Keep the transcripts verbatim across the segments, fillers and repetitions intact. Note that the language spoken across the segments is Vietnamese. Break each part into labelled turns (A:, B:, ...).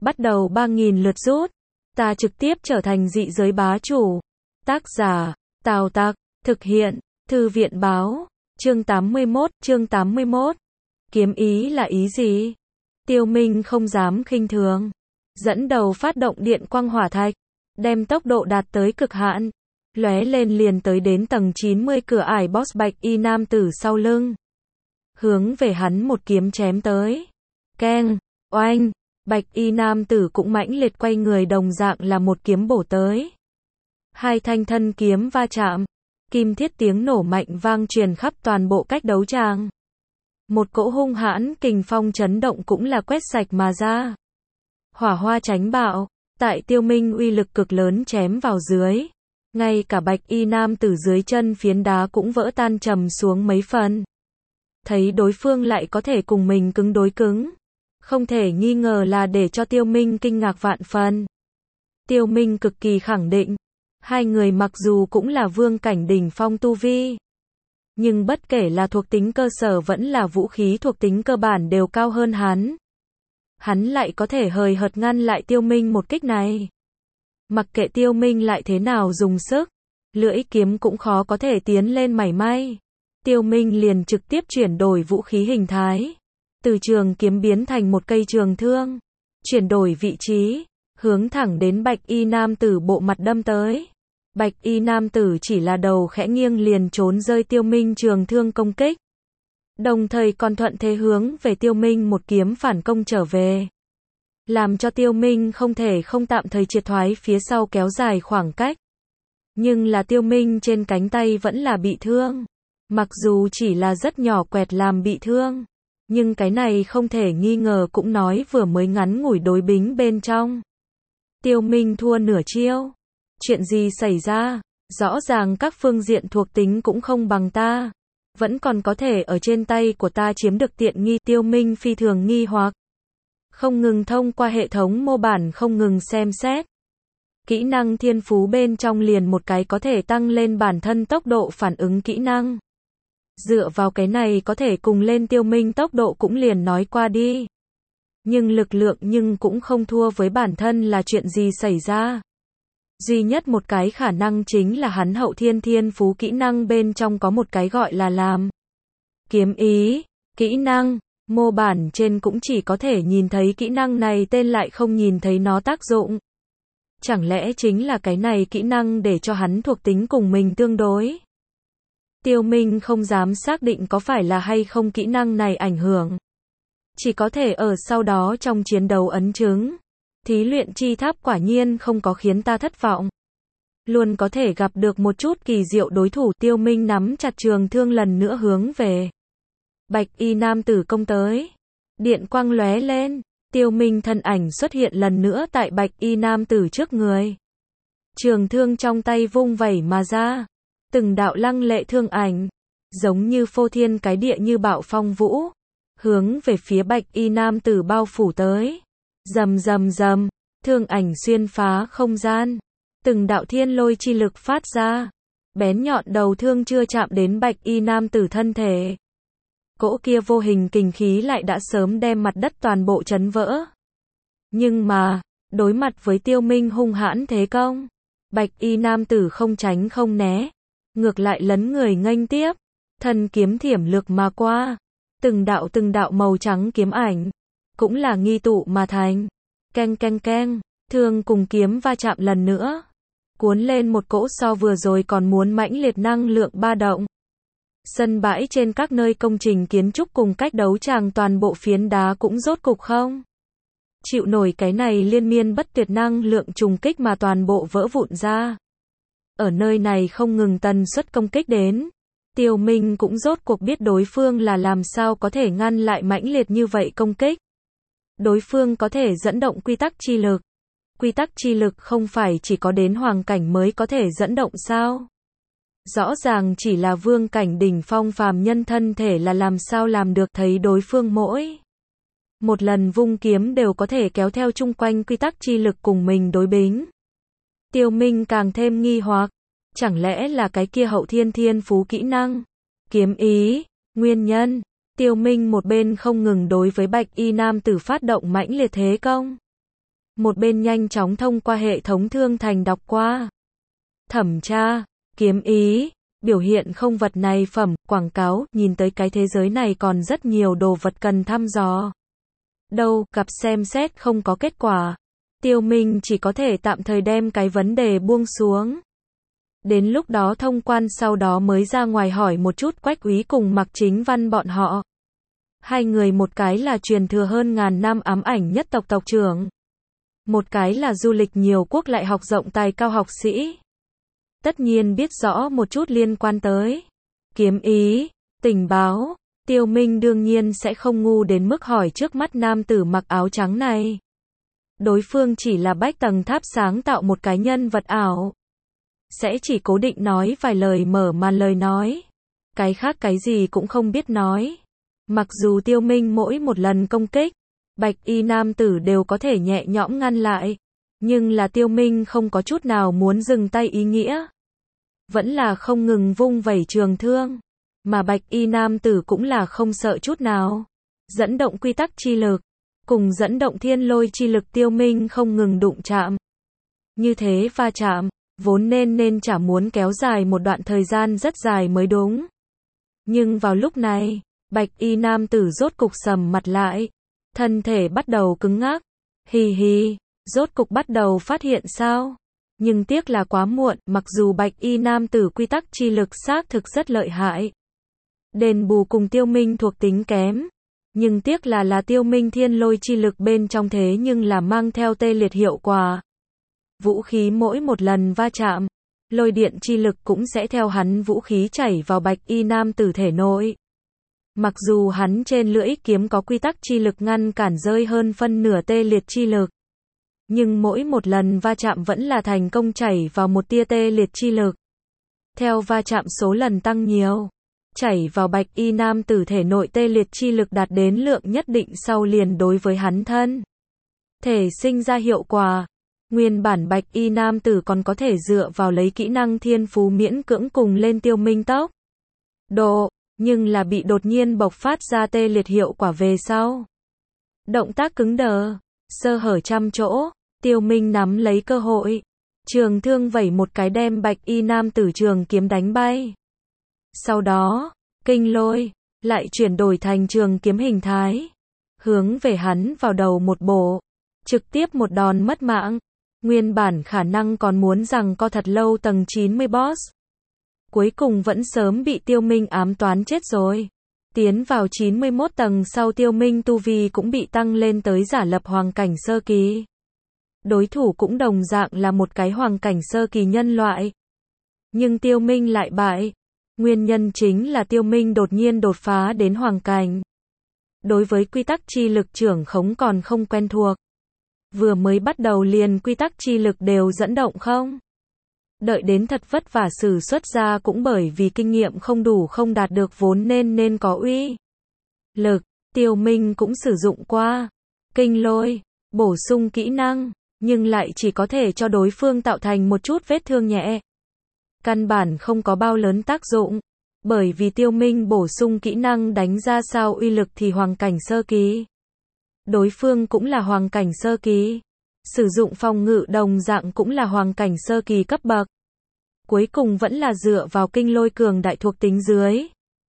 A: bắt đầu ba nghìn lượt rút. Ta trực tiếp trở thành dị giới bá chủ. Tác giả, Tào Tặc, thực hiện, Thư viện báo, chương tám mươi mốt, chương tám mươi mốt. Kiếm ý là ý gì? Tiêu Minh không dám khinh thường. Dẫn đầu phát động điện quang hỏa thạch, đem tốc độ đạt tới cực hạn, lóe lên liền tới đến tầng chín mươi cửa ải boss bạch y nam tử sau lưng. Hướng về hắn một kiếm chém tới. Keng, oanh, bạch y nam tử cũng mãnh liệt quay người đồng dạng là một kiếm bổ tới. Hai thanh thân kiếm va chạm, kim thiết tiếng nổ mạnh vang truyền khắp toàn bộ cách đấu tràng. Một cỗ hung hãn kình phong chấn động cũng là quét sạch mà ra. Hỏa hoa tránh bạo, tại Tiêu Minh uy lực cực lớn chém vào dưới. Ngay cả bạch y nam tử dưới chân phiến đá cũng vỡ tan trầm xuống mấy phần. Thấy đối phương lại có thể cùng mình cứng đối cứng, không thể nghi ngờ là để cho Tiêu Minh kinh ngạc vạn phần. Tiêu Minh cực kỳ khẳng định, hai người mặc dù cũng là vương cảnh đỉnh phong tu vi, nhưng bất kể là thuộc tính cơ sở vẫn là vũ khí thuộc tính cơ bản đều cao hơn hắn. Hắn lại có thể hời hợt ngăn lại Tiêu Minh một kích này. Mặc kệ Tiêu Minh lại thế nào dùng sức, lưỡi kiếm cũng khó có thể tiến lên mảy may. Tiêu Minh liền trực tiếp chuyển đổi vũ khí hình thái, từ trường kiếm biến thành một cây trường thương, chuyển đổi vị trí, hướng thẳng đến bạch y nam tử bộ mặt đâm tới. Bạch y nam tử chỉ là đầu khẽ nghiêng liền trốn rơi Tiêu Minh trường thương công kích, đồng thời còn thuận thế hướng về Tiêu Minh một kiếm phản công trở về, làm cho Tiêu Minh không thể không tạm thời triệt thoái phía sau kéo dài khoảng cách. Nhưng là Tiêu Minh trên cánh tay vẫn là bị thương, mặc dù chỉ là rất nhỏ quẹt làm bị thương, nhưng cái này không thể nghi ngờ cũng nói vừa mới ngắn ngủi đối bính bên trong. Tiêu Minh thua nửa chiêu. Chuyện gì xảy ra? Rõ ràng các phương diện thuộc tính cũng không bằng ta, vẫn còn có thể ở trên tay của ta chiếm được tiện nghi. Tiêu Minh phi thường nghi hoặc, không ngừng thông qua hệ thống mô bản không ngừng xem xét. Kỹ năng thiên phú bên trong liền một cái có thể tăng lên bản thân tốc độ phản ứng kỹ năng. Dựa vào cái này có thể cùng lên Tiêu Minh tốc độ cũng liền nói qua đi. Nhưng lực lượng nhưng cũng không thua với bản thân là chuyện gì xảy ra. Duy nhất một cái khả năng chính là hắn hậu thiên thiên phú kỹ năng bên trong có một cái gọi là làm kiếm ý, kỹ năng, mô bản trên cũng chỉ có thể nhìn thấy kỹ năng này tên lại không nhìn thấy nó tác dụng. Chẳng lẽ chính là cái này kỹ năng để cho hắn thuộc tính cùng mình tương đối? Tiêu Minh không dám xác định có phải là hay không kỹ năng này ảnh hưởng. Chỉ có thể ở sau đó trong chiến đấu ấn chứng. Thí luyện chi tháp quả nhiên không có khiến ta thất vọng. Luôn có thể gặp được một chút kỳ diệu đối thủ. Tiêu Minh nắm chặt trường thương lần nữa hướng về bạch y nam tử công tới. Điện quang lóe lên, Tiêu Minh thân ảnh xuất hiện lần nữa tại bạch y nam tử trước người. Trường thương trong tay vung vẩy mà ra, từng đạo lăng lệ thương ảnh, giống như phô thiên cái địa như bạo phong vũ, hướng về phía bạch y nam tử bao phủ tới. Rầm rầm rầm, thương ảnh xuyên phá không gian, từng đạo thiên lôi chi lực phát ra, bén nhọn đầu thương chưa chạm đến bạch y nam tử thân thể. Cỗ kia vô hình kình khí lại đã sớm đem mặt đất toàn bộ chấn vỡ. Nhưng mà, đối mặt với Tiêu Minh hung hãn thế công, bạch y nam tử không tránh không né, ngược lại lấn người nghênh tiếp, thân kiếm thiểm lược mà qua, từng đạo từng đạo màu trắng kiếm ảnh, cũng là nghi tụ mà thành. Keng keng keng, thương cùng kiếm va chạm lần nữa, cuốn lên một cỗ so vừa rồi còn muốn mãnh liệt năng lượng ba động. Sân bãi trên các nơi công trình kiến trúc cùng cách đấu tràng toàn bộ phiến đá cũng rốt cục không chịu nổi cái này liên miên bất tuyệt năng lượng trùng kích mà toàn bộ vỡ vụn ra. Ở nơi này không ngừng tần suất công kích đến, Tiêu Minh cũng rốt cuộc biết đối phương là làm sao có thể ngăn lại mãnh liệt như vậy công kích. Đối phương có thể dẫn động quy tắc chi lực. Quy tắc chi lực không phải chỉ có đến hoàng cảnh mới có thể dẫn động sao? Rõ ràng chỉ là vương cảnh đỉnh phong phàm nhân thân thể là làm sao làm được. Thấy đối phương mỗi một lần vung kiếm đều có thể kéo theo chung quanh quy tắc chi lực cùng mình đối bính. Tiêu Minh càng thêm nghi hoặc, chẳng lẽ là cái kia hậu thiên thiên phú kỹ năng, kiếm ý, nguyên nhân. Tiêu Minh một bên không ngừng đối với bạch y nam tử phát động mãnh liệt thế công, một bên nhanh chóng thông qua hệ thống thương thành đọc qua. Thẩm tra, kiếm ý, biểu hiện không vật này phẩm, quảng cáo, nhìn tới cái thế giới này còn rất nhiều đồ vật cần thăm dò. Đâu, gặp xem xét không có kết quả. Tiêu Minh chỉ có thể tạm thời đem cái vấn đề buông xuống. Đến lúc đó thông quan sau đó mới ra ngoài hỏi một chút Quách Úy cùng Mạc Chính Văn bọn họ. Hai người một cái là truyền thừa hơn ngàn năm ám ảnh nhất tộc tộc trưởng. Một cái là du lịch nhiều quốc lại học rộng tài cao học sĩ. Tất nhiên biết rõ một chút liên quan tới kiếm ý, tình báo. Tiêu Minh đương nhiên sẽ không ngu đến mức hỏi trước mắt nam tử mặc áo trắng này. Đối phương chỉ là bách tầng tháp sáng tạo một cái nhân vật ảo. Sẽ chỉ cố định nói vài lời mở màn lời nói. Cái khác cái gì cũng không biết nói. Mặc dù Tiêu Minh mỗi một lần công kích, bạch y nam tử đều có thể nhẹ nhõm ngăn lại. Nhưng là Tiêu Minh không có chút nào muốn dừng tay ý nghĩa. Vẫn là không ngừng vung vẩy trường thương. Mà bạch y nam tử cũng là không sợ chút nào. Dẫn động quy tắc chi lực. Cùng dẫn động thiên lôi chi lực Tiêu Minh không ngừng đụng chạm. Như thế va chạm, vốn nên nên chả muốn kéo dài một đoạn thời gian rất dài mới đúng. Nhưng vào lúc này, bạch y nam tử rốt cục sầm mặt lại. Thân thể bắt đầu cứng ngắc. Hì hì, rốt cục bắt đầu phát hiện sao? Nhưng tiếc là quá muộn, mặc dù bạch y nam tử quy tắc chi lực xác thực rất lợi hại. Đền bù cùng Tiêu Minh thuộc tính kém. Nhưng tiếc là là Tiêu Minh thiên lôi chi lực bên trong thế nhưng là mang theo tê liệt hiệu quả. Vũ khí mỗi một lần va chạm, lôi điện chi lực cũng sẽ theo hắn vũ khí chảy vào bạch y nam tử thể nội. Mặc dù hắn trên lưỡi kiếm có quy tắc chi lực ngăn cản rơi hơn phân nửa tê liệt chi lực. Nhưng mỗi một lần va chạm vẫn là thành công chảy vào một tia tê liệt chi lực. Theo va chạm số lần tăng nhiều, chảy vào bạch y nam tử thể nội tê liệt chi lực đạt đến lượng nhất định sau liền đối với hắn thân thể sinh ra hiệu quả. Nguyên bản bạch y nam tử còn có thể dựa vào lấy kỹ năng thiên phú miễn cưỡng cùng lên Tiêu Minh tốc độ, nhưng là bị đột nhiên bộc phát ra tê liệt hiệu quả về sau. Động tác cứng đờ, sơ hở trăm chỗ, Tiêu Minh nắm lấy cơ hội. Trường thương vẩy một cái đem bạch y nam tử trường kiếm đánh bay. Sau đó, kinh lôi, lại chuyển đổi thành trường kiếm hình thái. Hướng về hắn vào đầu một bổ. Trực tiếp một đòn mất mạng. Nguyên bản khả năng còn muốn rằng co thật lâu tầng chín mươi boss. Cuối cùng vẫn sớm bị Tiêu Minh ám toán chết rồi. Tiến vào chín mươi mốt tầng sau Tiêu Minh tu vi cũng bị tăng lên tới giả lập hoàng cảnh sơ kỳ. Đối thủ cũng đồng dạng là một cái hoàng cảnh sơ kỳ nhân loại. Nhưng Tiêu Minh lại bại. Nguyên nhân chính là Tiêu Minh đột nhiên đột phá đến hoàng cảnh. Đối với quy tắc chi lực trưởng khống còn không quen thuộc. Vừa mới bắt đầu liền quy tắc chi lực đều dẫn động không? Đợi đến thật vất vả sử xuất ra cũng bởi vì kinh nghiệm không đủ không đạt được vốn nên nên có uy lực. Tiêu Minh cũng sử dụng qua kinh lôi, bổ sung kỹ năng, nhưng lại chỉ có thể cho đối phương tạo thành một chút vết thương nhẹ. Căn bản không có bao lớn tác dụng, bởi vì Tiêu Minh bổ sung kỹ năng đánh ra sao uy lực thì hoàng cảnh sơ kỳ. Đối phương cũng là hoàng cảnh sơ kỳ. Sử dụng phòng ngự đồng dạng cũng là hoàng cảnh sơ kỳ cấp bậc. Cuối cùng vẫn là dựa vào kinh lôi cường đại thuộc tính dưới.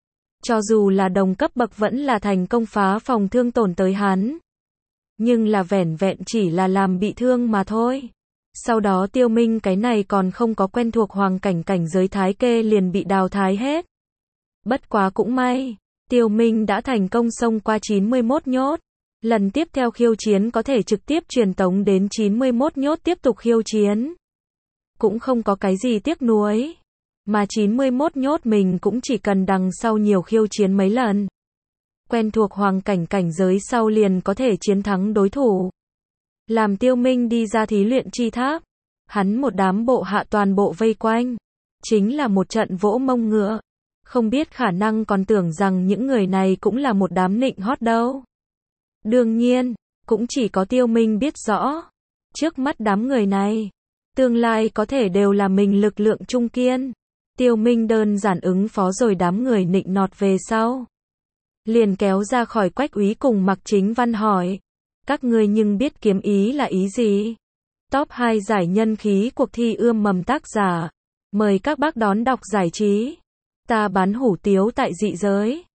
A: Cho dù là đồng cấp bậc vẫn là thành công phá phòng thương tổn tới hắn. Nhưng là vẻn vẹn chỉ là làm bị thương mà thôi. Sau đó Tiêu Minh cái này còn không có quen thuộc hoàng cảnh cảnh giới thái kê liền bị đào thái hết. Bất quá cũng may, Tiêu Minh đã thành công xông qua chín mươi mốt nhốt. Lần tiếp theo khiêu chiến có thể trực tiếp truyền tống đến chín mươi mốt nhốt tiếp tục khiêu chiến. Cũng không có cái gì tiếc nuối. Mà chín mươi mốt nhốt mình cũng chỉ cần đằng sau nhiều khiêu chiến mấy lần. Quen thuộc hoàng cảnh cảnh giới sau liền có thể chiến thắng đối thủ. Làm Tiêu Minh đi ra thí luyện chi tháp. Hắn một đám bộ hạ toàn bộ vây quanh. Chính là một trận vỗ mông ngựa. Không biết khả năng còn tưởng rằng những người này cũng là một đám nịnh hót đâu. Đương nhiên, cũng chỉ có Tiêu Minh biết rõ. Trước mắt đám người này, tương lai có thể đều là mình lực lượng trung kiên. Tiêu Minh đơn giản ứng phó rồi đám người nịnh nọt về sau. Liền kéo ra khỏi Quách Úy cùng Mạc Chính Văn hỏi. Các ngươi nhưng biết kiếm ý là ý gì? Top hai giải nhân khí cuộc thi ươm mầm tác giả. Mời các bác đón đọc giải trí. Ta bán hủ tiếu tại dị giới.